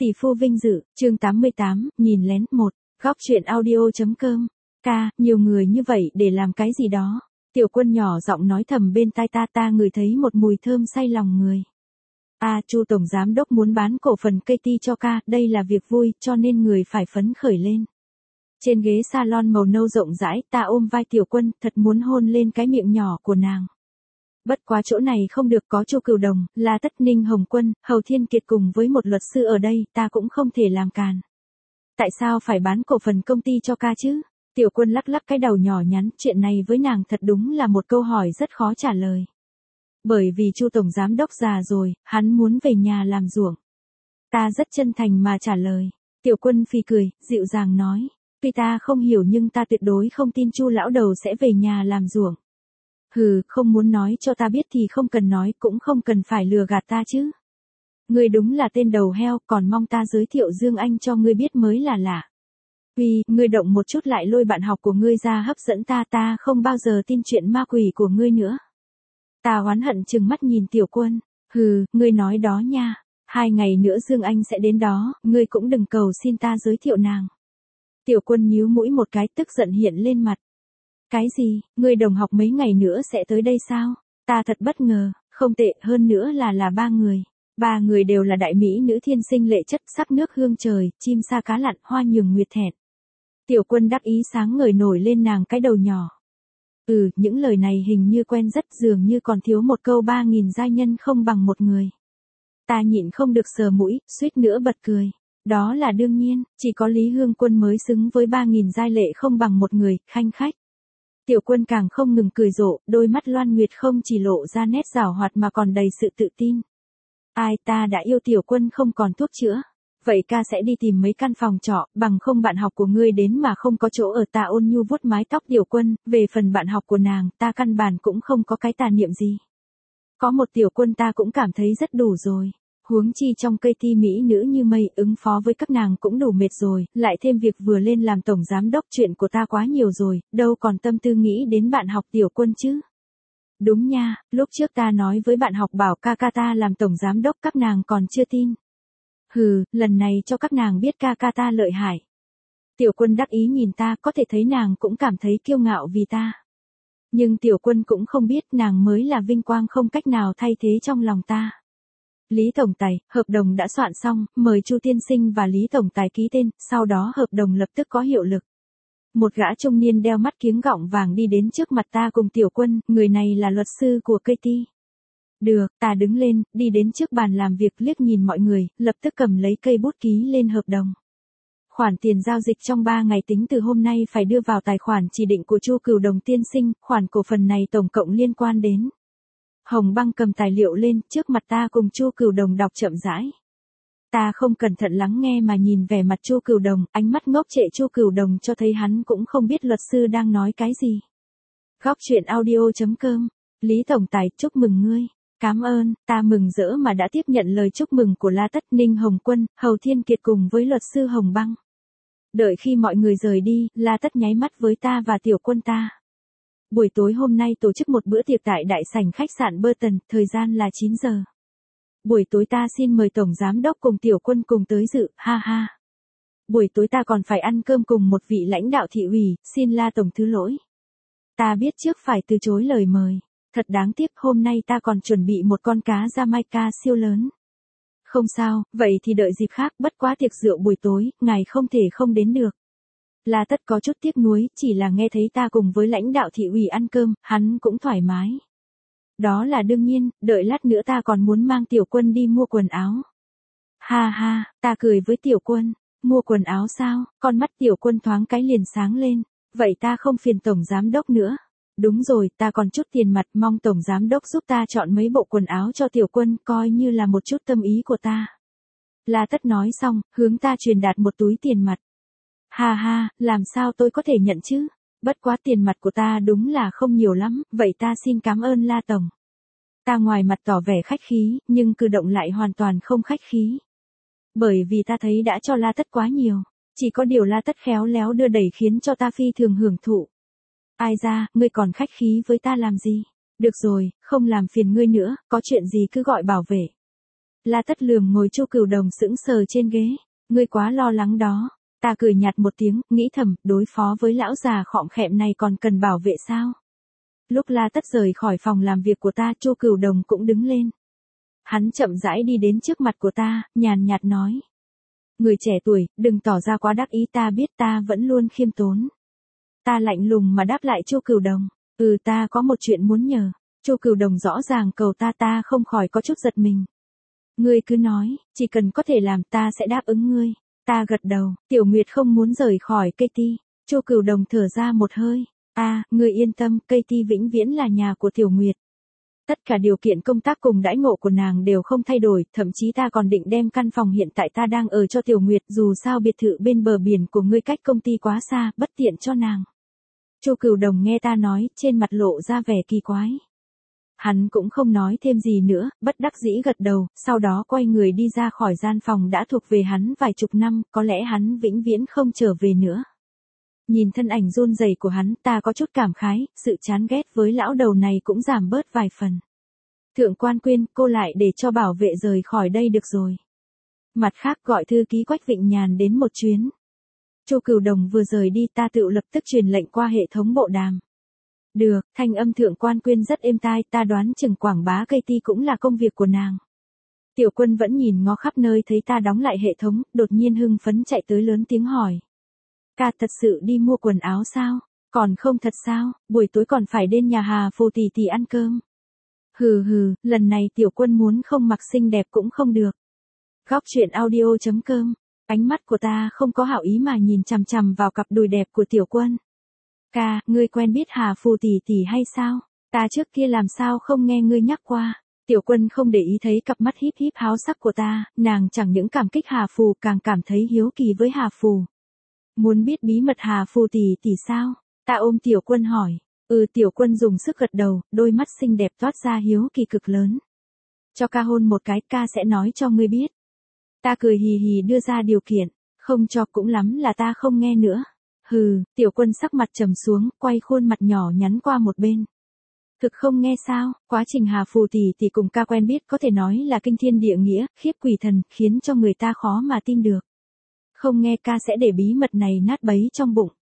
Tỷ phu vinh dự, chương 88, nhìn lén 1, góc truyện audio.com. Ca, nhiều người như vậy để làm cái gì đó. Tiểu Quân nhỏ giọng nói thầm bên tai ta ngửi thấy một mùi thơm say lòng người. Chu tổng giám đốc muốn bán cổ phần KT cho ca, đây là việc vui, cho nên người phải phấn khởi lên. Trên ghế salon màu nâu rộng rãi, ta ôm vai Tiểu Quân, thật muốn hôn lên cái miệng nhỏ của nàng. Bất quá chỗ này không được, có Chu Cửu Đồng, La Tất, Ninh Hồng Quân, Hầu Thiên Kiệt cùng với một luật sư ở đây, ta cũng không thể làm càn. Tại sao phải bán cổ phần công ty cho ca chứ? Tiểu Quân lắc lắc cái đầu nhỏ nhắn, chuyện này với nàng thật đúng là một câu hỏi rất khó trả lời. Bởi vì Chu tổng giám đốc già rồi, hắn muốn về nhà làm ruộng. Ta rất chân thành mà trả lời. Tiểu Quân phì cười, dịu dàng nói, tuy ta không hiểu nhưng ta tuyệt đối không tin Chu lão đầu sẽ về nhà làm ruộng. Hừ, không muốn nói cho ta biết thì không cần nói, cũng không cần phải lừa gạt ta chứ. Ngươi đúng là tên đầu heo, còn mong ta giới thiệu Dương Anh cho ngươi biết mới là lạ. Vì, ngươi động một chút lại lôi bạn học của ngươi ra hấp dẫn ta không bao giờ tin chuyện ma quỷ của ngươi nữa. Ta oán hận trừng mắt nhìn Tiểu Quân, hừ, ngươi nói đó nha, 2 ngày nữa Dương Anh sẽ đến đó, ngươi cũng đừng cầu xin ta giới thiệu nàng. Tiểu Quân nhíu mũi một cái, tức giận hiện lên mặt. Cái gì, ngươi đồng học mấy ngày nữa sẽ tới đây sao? Ta thật bất ngờ, không tệ, hơn nữa là 3 người. 3 người đều là đại mỹ nữ thiên sinh lệ chất, sắc nước hương trời, chim sa cá lặn, hoa nhường nguyệt thẹn. Tiểu Quân đắc ý sáng ngời nổi lên nàng cái đầu nhỏ. Những lời này hình như quen rất, dường như còn thiếu một câu 3.000 giai nhân không bằng một người. Ta nhịn không được sờ mũi, suýt nữa bật cười. Đó là đương nhiên, chỉ có Lý Hương Quân mới xứng với 3.000 giai lệ không bằng một người, khanh khách. Tiểu Quân càng không ngừng cười rộ, đôi mắt loan nguyệt không chỉ lộ ra nét giảo hoạt mà còn đầy sự tự tin. Ai, ta đã yêu Tiểu Quân không còn thuốc chữa. Vậy ca sẽ đi tìm mấy căn phòng trọ, bằng không bạn học của ngươi đến mà không có chỗ ở. Ta ôn nhu vuốt mái tóc Tiểu Quân, về phần bạn học của nàng, ta căn bản cũng không có cái tà niệm gì. Có một Tiểu Quân ta cũng cảm thấy rất đủ rồi. Huống chi trong cây thi mỹ nữ như mây, ứng phó với các nàng cũng đủ mệt rồi, lại thêm việc vừa lên làm tổng giám đốc, chuyện của ta quá nhiều rồi, đâu còn tâm tư nghĩ đến bạn học Tiểu Quân chứ. Đúng nha, lúc trước ta nói với bạn học bảo ca ta làm tổng giám đốc, các nàng còn chưa tin. Hừ, lần này cho các nàng biết ca ta lợi hại. Tiểu Quân đắc ý nhìn ta, có thể thấy nàng cũng cảm thấy kiêu ngạo vì ta. Nhưng Tiểu Quân cũng không biết nàng mới là vinh quang không cách nào thay thế trong lòng ta. Lý Tổng Tài, hợp đồng đã soạn xong, mời Chu Tiên Sinh và Lý Tổng Tài ký tên, sau đó hợp đồng lập tức có hiệu lực. Một gã trung niên đeo mắt kiếng gọng vàng đi đến trước mặt ta cùng Tiểu Quân, người này là luật sư của KT. Được, ta đứng lên, đi đến trước bàn làm việc liếc nhìn mọi người, lập tức cầm lấy cây bút ký lên hợp đồng. Khoản tiền giao dịch trong 3 ngày tính từ hôm nay phải đưa vào tài khoản chỉ định của Chu Cửu Đồng tiên sinh, khoản cổ phần này tổng cộng liên quan đến. Hồng Băng cầm tài liệu lên, trước mặt ta cùng Chu Cửu Đồng đọc chậm rãi. Ta không cẩn thận lắng nghe mà nhìn vẻ mặt Chu Cửu Đồng, ánh mắt ngốc trệ Chu Cửu Đồng cho thấy hắn cũng không biết luật sư đang nói cái gì. Góc truyện audio.com. Lý Tổng Tài, chúc mừng ngươi. Cảm ơn, ta mừng rỡ mà đã tiếp nhận lời chúc mừng của La Tất, Ninh Hồng Quân, Hầu Thiên Kiệt cùng với luật sư Hồng Băng. Đợi khi mọi người rời đi, La Tất nháy mắt với ta và Tiểu Quân ta. Buổi tối hôm nay tổ chức một bữa tiệc tại đại sảnh khách sạn Burton, thời gian là 9 giờ. Buổi tối ta xin mời Tổng Giám Đốc cùng Tiểu Quân cùng tới dự, ha ha. Buổi tối ta còn phải ăn cơm cùng một vị lãnh đạo thị ủy, xin La Tổng thứ lỗi. Ta biết trước phải từ chối lời mời. Thật đáng tiếc, hôm nay ta còn chuẩn bị một con cá Jamaica siêu lớn. Không sao, vậy thì đợi dịp khác, bất quá tiệc rượu buổi tối, ngài không thể không đến được. La Tất có chút tiếc nuối, chỉ là nghe thấy ta cùng với lãnh đạo thị ủy ăn cơm, hắn cũng thoải mái. Đó là đương nhiên, đợi lát nữa ta còn muốn mang Tiểu Quân đi mua quần áo. Ha ha, ta cười với Tiểu Quân, mua quần áo sao, con mắt Tiểu Quân thoáng cái liền sáng lên, vậy ta không phiền Tổng Giám Đốc nữa. Đúng rồi, ta còn chút tiền mặt, mong Tổng Giám Đốc giúp ta chọn mấy bộ quần áo cho Tiểu Quân, coi như là một chút tâm ý của ta. La Tất nói xong, hướng ta truyền đạt một túi tiền mặt. Ha ha, làm sao tôi có thể nhận chứ? Bất quá tiền mặt của ta đúng là không nhiều lắm, vậy ta xin cảm ơn La Tổng. Ta ngoài mặt tỏ vẻ khách khí, nhưng cử động lại hoàn toàn không khách khí. Bởi vì ta thấy đã cho La Tất quá nhiều, chỉ có điều La Tất khéo léo đưa đẩy khiến cho ta phi thường hưởng thụ. Ai ra, ngươi còn khách khí với ta làm gì? Được rồi, không làm phiền ngươi nữa, có chuyện gì cứ gọi bảo vệ. La Tất lườm ngồi Chu Cửu Đồng sững sờ trên ghế. Ngươi quá lo lắng đó. Ta cười nhạt một tiếng, nghĩ thầm, đối phó với lão già khọm khẹm này còn cần bảo vệ sao? Lúc La Tất rời khỏi phòng làm việc của ta, Chu Cửu Đồng cũng đứng lên. Hắn chậm rãi đi đến trước mặt của ta, nhàn nhạt nói. Người trẻ tuổi, đừng tỏ ra quá đắc ý, ta biết ta vẫn luôn khiêm tốn. Ta lạnh lùng mà đáp lại Chu Cửu Đồng. Ta có một chuyện muốn nhờ. Chu Cửu Đồng rõ ràng cầu ta không khỏi có chút giật mình. Ngươi cứ nói, chỉ cần có thể làm ta sẽ đáp ứng ngươi. Ta gật đầu, Tiểu Nguyệt không muốn rời khỏi Katie. Chu Cửu Đồng thở ra một hơi. Ngươi yên tâm, Katie vĩnh viễn là nhà của Tiểu Nguyệt. Tất cả điều kiện công tác cùng đãi ngộ của nàng đều không thay đổi, thậm chí ta còn định đem căn phòng hiện tại ta đang ở cho Tiểu Nguyệt, dù sao biệt thự bên bờ biển của ngươi cách công ty quá xa, bất tiện cho nàng. Chu Cửu Đồng nghe ta nói, trên mặt lộ ra vẻ kỳ quái. Hắn cũng không nói thêm gì nữa, bất đắc dĩ gật đầu, sau đó quay người đi ra khỏi gian phòng đã thuộc về hắn vài chục năm, có lẽ hắn vĩnh viễn không trở về nữa. Nhìn thân ảnh run rẩy của hắn, ta có chút cảm khái, sự chán ghét với lão đầu này cũng giảm bớt vài phần. Thượng quan Quyên, cô lại để cho bảo vệ rời khỏi đây được rồi. Mặt khác gọi thư ký Quách Vịnh Nhàn đến một chuyến. Chu Cửu Đồng vừa rời đi, ta tự lập tức truyền lệnh qua hệ thống bộ đàm. Được, thanh âm Thượng quan Quyên rất êm tai, ta đoán chừng quảng bá Katie cũng là công việc của nàng. Tiểu Quân vẫn nhìn ngó khắp nơi thấy ta đóng lại hệ thống, đột nhiên hưng phấn chạy tới lớn tiếng hỏi. Ca thật sự đi mua quần áo sao? Còn không thật sao, buổi tối còn phải đến nhà Hà Phù tỷ tỷ ăn cơm. Hừ, lần này Tiểu Quân muốn không mặc xinh đẹp cũng không được. Góc truyện audio.com. Ánh mắt của ta không có hảo ý mà nhìn chằm chằm vào cặp đùi đẹp của Tiểu Quân. Ca, ngươi quen biết Hà Phù tỷ tỷ hay sao? Ta trước kia làm sao không nghe ngươi nhắc qua. Tiểu Quân không để ý thấy cặp mắt híp híp háo sắc của ta, nàng chẳng những cảm kích Hà Phù càng cảm thấy hiếu kỳ với Hà Phù. Muốn biết bí mật Hà Phù tỷ tỷ sao? Ta ôm Tiểu Quân hỏi. Tiểu Quân dùng sức gật đầu, đôi mắt xinh đẹp toát ra hiếu kỳ cực lớn. Cho ca hôn một cái, ca sẽ nói cho ngươi biết. Ta cười hì hì đưa ra điều kiện, không cho cũng lắm là ta không nghe nữa. Tiểu Quân sắc mặt trầm xuống, quay khuôn mặt nhỏ nhắn qua một bên. Thực không nghe sao, quá trình Hà Phù tỷ tỷ cùng ca quen biết có thể nói là kinh thiên địa nghĩa, khiếp quỷ thần, khiến cho người ta khó mà tin được. Không nghe ca sẽ để bí mật này nát bấy trong bụng.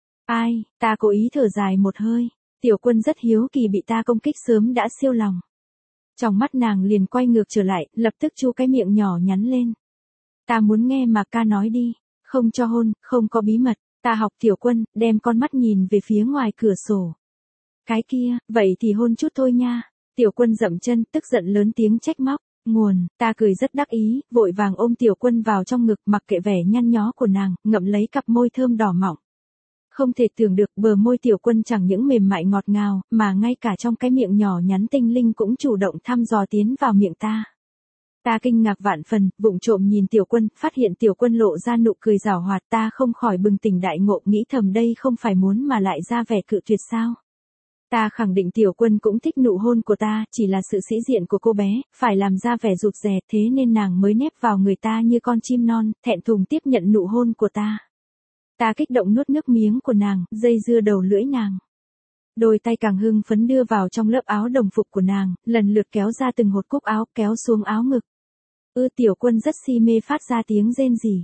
Ai, ta cố ý thở dài một hơi. Tiểu Quân rất hiếu kỳ bị ta công kích sớm đã siêu lòng. Trong mắt nàng liền quay ngược trở lại, lập tức chu cái miệng nhỏ nhắn lên. Ta muốn nghe mà ca nói đi, không cho hôn, không có bí mật. Ta học Tiểu Quân, đem con mắt nhìn về phía ngoài cửa sổ. Cái kia, vậy thì hôn chút thôi nha. Tiểu Quân dậm chân, tức giận lớn tiếng trách móc. Ta cười rất đắc ý, vội vàng ôm Tiểu Quân vào trong ngực, mặc kệ vẻ nhăn nhó của nàng, ngậm lấy cặp môi thơm đỏ mọng. Không thể tưởng được bờ môi Tiểu Quân chẳng những mềm mại ngọt ngào, mà ngay cả trong cái miệng nhỏ nhắn tinh linh cũng chủ động thăm dò tiến vào miệng ta. Ta kinh ngạc vạn phần, vụng trộm nhìn Tiểu Quân, phát hiện Tiểu Quân lộ ra nụ cười giảo hoạt, ta không khỏi bừng tỉnh đại ngộ, nghĩ thầm đây không phải muốn mà lại ra vẻ cự tuyệt sao. Ta khẳng định Tiểu Quân cũng thích nụ hôn của ta, chỉ là sự sĩ diện của cô bé, phải làm ra vẻ rụt rè, thế nên nàng mới nép vào người ta như con chim non, thẹn thùng tiếp nhận nụ hôn của ta. Ta kích động nuốt nước miếng của nàng, dây dưa đầu lưỡi nàng. Đôi tay càng hưng phấn đưa vào trong lớp áo đồng phục của nàng, lần lượt kéo ra từng hột cúc áo, kéo xuống áo ngực. Tiểu Quân rất si mê phát ra tiếng rên rỉ.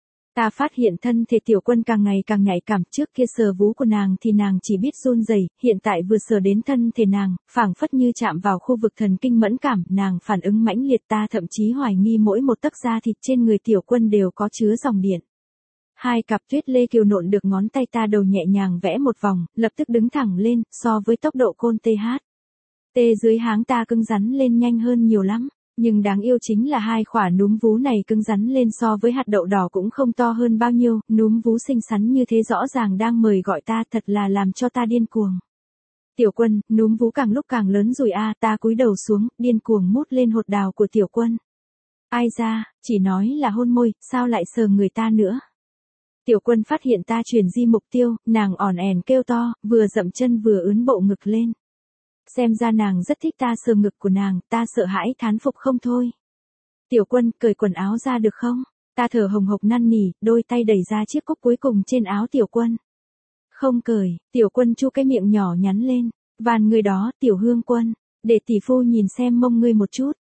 Ta phát hiện thân thể Tiểu Quân càng ngày càng nhạy cảm, trước kia sờ vú của nàng thì nàng chỉ biết run rẩy, hiện tại vừa sờ đến thân thể nàng, phảng phất như chạm vào khu vực thần kinh mẫn cảm, nàng phản ứng mãnh liệt, ta thậm chí hoài nghi mỗi một tấc da thịt trên người Tiểu Quân đều có chứa dòng điện. Hai cặp tuyết lê kiều nộn được ngón tay ta đầu nhẹ nhàng vẽ một vòng, lập tức đứng thẳng lên, so với tốc độ côn TH. Tê dưới háng ta cứng rắn lên nhanh hơn nhiều lắm. Nhưng đáng yêu chính là hai khỏa núm vú này cứng rắn lên so với hạt đậu đỏ cũng không to hơn bao nhiêu, núm vú xinh xắn như thế rõ ràng đang mời gọi ta, thật là làm cho ta điên cuồng. Tiểu Quân, núm vú càng lúc càng lớn rồi ta cúi đầu xuống, điên cuồng mút lên hột đào của Tiểu Quân. Ai ra, chỉ nói là hôn môi, sao lại sờ người ta nữa. Tiểu Quân phát hiện ta chuyển di mục tiêu, nàng ỏn ẻn kêu to, vừa dậm chân vừa ướn bộ ngực lên. Xem ra nàng rất thích ta sờ ngực của nàng, ta sợ hãi thán phục không thôi. Tiểu Quân, cởi quần áo ra được không? Ta thở hồng hộc năn nỉ, đôi tay đẩy ra chiếc cúc cuối cùng trên áo Tiểu Quân. Không cởi, Tiểu Quân chu cái miệng nhỏ nhắn lên. Van người đó, Tiểu Hương Quân, để tỷ phu nhìn xem mông ngươi một chút.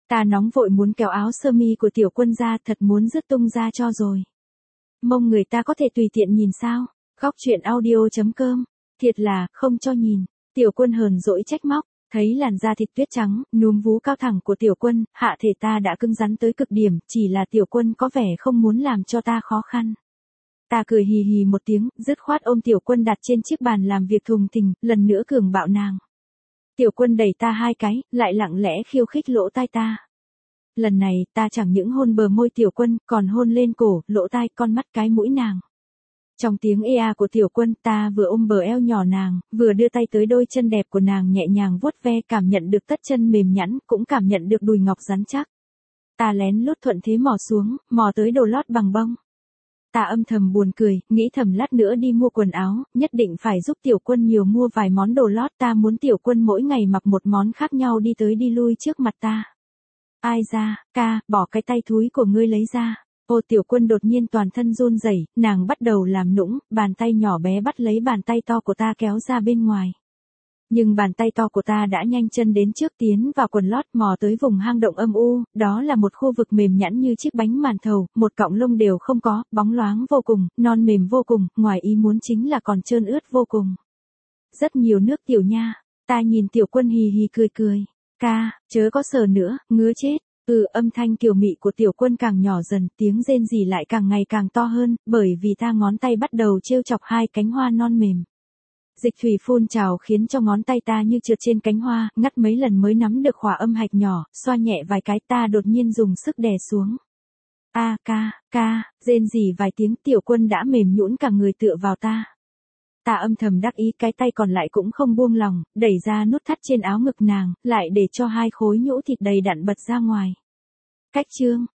Ta nóng vội muốn kéo áo sơ mi của tiểu quân ra, thật muốn rứt tung ra cho rồi. Mông người ta có thể tùy tiện nhìn sao? Góc truyện audio.com. Thiệt là, không cho nhìn. Tiểu quân hờn dỗi trách móc. Thấy làn da thịt tuyết trắng, núm vú cao thẳng của tiểu quân, hạ thể ta đã cứng rắn tới cực điểm, chỉ là tiểu quân có vẻ không muốn làm cho ta khó khăn. Ta cười hì hì một tiếng, dứt khoát ôm tiểu quân đặt trên chiếc bàn làm việc thùng thình, lần nữa cường bạo nàng. Tiểu quân đẩy ta hai cái, lại lặng lẽ khiêu khích lỗ tai ta. Lần này, ta chẳng những hôn bờ môi tiểu quân, còn hôn lên cổ, lỗ tai, con mắt, cái mũi nàng. Trong tiếng ea của tiểu quân, ta vừa ôm bờ eo nhỏ nàng, vừa đưa tay tới đôi chân đẹp của nàng nhẹ nhàng vuốt ve, cảm nhận được tất chân mềm nhẵn, cũng cảm nhận được đùi ngọc rắn chắc. Ta lén lút thuận thế mò xuống, mò tới đồ lót bằng bông. Ta âm thầm buồn cười, nghĩ thầm lát nữa đi mua quần áo, nhất định phải giúp tiểu quân nhiều mua vài món đồ lót, ta muốn tiểu quân mỗi ngày mặc một món khác nhau đi tới đi lui trước mặt ta. Ai ra, ca, bỏ cái tay thúi của ngươi lấy ra. Ô tiểu quân đột nhiên toàn thân run rẩy, nàng bắt đầu làm nũng, bàn tay nhỏ bé bắt lấy bàn tay to của ta kéo ra bên ngoài. Nhưng bàn tay to của ta đã nhanh chân đến trước tiến vào quần lót mò tới vùng hang động âm u, đó là một khu vực mềm nhẵn như chiếc bánh màn thầu, một cọng lông đều không có, bóng loáng vô cùng, non mềm vô cùng, ngoài ý muốn chính là còn trơn ướt vô cùng. Rất nhiều nước tiểu nha, ta nhìn tiểu quân hì hì cười cười, ca, chớ có sờ nữa, ngứa chết. Âm thanh kiều mị của tiểu quân càng nhỏ dần, tiếng rên rỉ lại càng ngày càng to hơn, bởi vì ta ngón tay bắt đầu trêu chọc hai cánh hoa non mềm. Dịch thủy phun trào khiến cho ngón tay ta như trượt trên cánh hoa, ngắt mấy lần mới nắm được khỏa âm hạch nhỏ, xoa nhẹ vài cái ta đột nhiên dùng sức đè xuống. Ca, rên rỉ vài tiếng tiểu quân đã mềm nhũn cả người tựa vào ta. Ta âm thầm đắc ý cái tay còn lại cũng không buông lòng, đẩy ra nút thắt trên áo ngực nàng, lại để cho hai khối nhũ thịt đầy đặn bật ra ngoài. Cách chương